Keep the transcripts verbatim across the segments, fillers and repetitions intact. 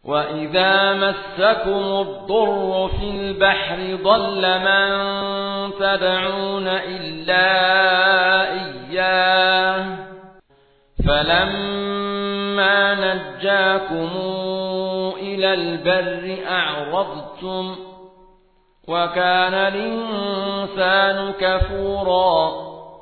وإذا مسكم الضر في البحر ضل من تدعون إلا إياه فلما نجاكم إلى البر أعرضتم وكان الإنسان كفورا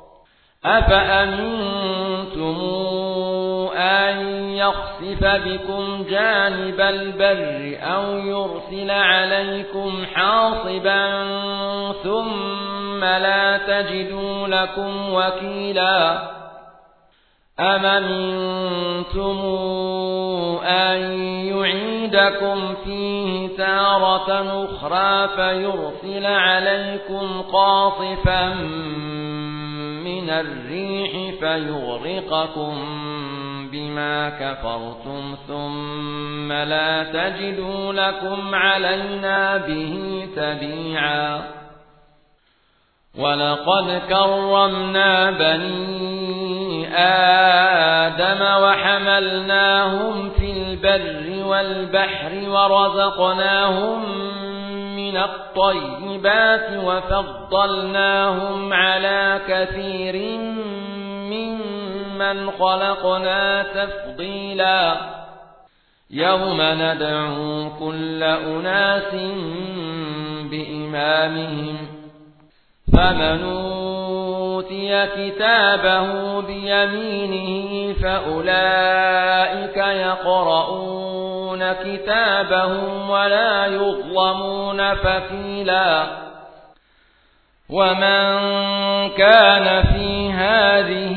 أفأمنتم أن يخسف بكم جانب البر أو يرسل عليكم حاصبا ثم لا تجدوا لكم وكيلا أم أمنتم أن يعيدكم فيه تارة أخرى فيرسل عليكم قاصفا من الريح فيغرقكم بما كفرتم ثم لا تجدوا لكم علينا به تبيعا ولقد كرمنا بني آدم وحملناهم في البر والبحر ورزقناهم من الطيبات وفضلناهم على كثير ممن خلقنا تفضيلا يوم ندعو كل أناس بإمامهم فمن أوتي كتابه بيمينه فأولئك يقرؤون كتابهم ولا يظلمون فتيلا ومن كان في هذه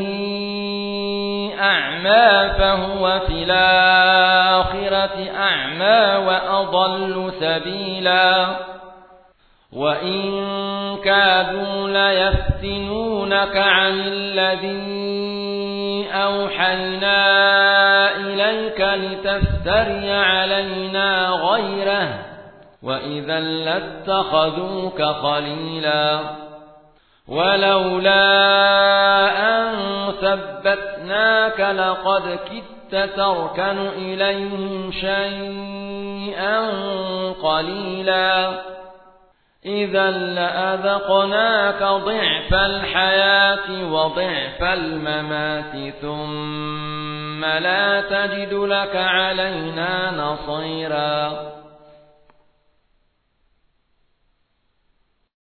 أعمى فهو في الآخرة أعمى وأضل سبيلا وإن كادوا ليفتنونك عن الذي أوحينا إليك لتفتري علينا غيره وإذا لاتخذوك خليلا ولولا أن ثبتناك لقد كدت تركن إليهم شيئا قليلا إذا لأذقناك ضعف الحياة وضعف الممات ثم لا تجد لك علينا نصيرا